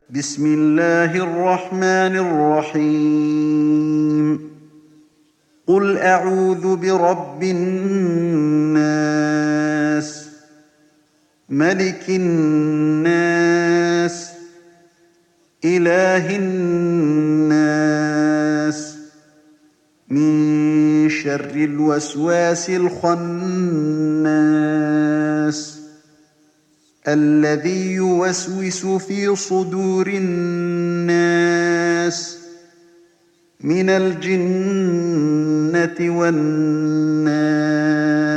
بسم الله الرحمن الرحيم قل أعوذ برب الناس ملك الناس إله الناس من شر الوسواس الخناس الذي يوسوس في صدور الناس من الجنة والناس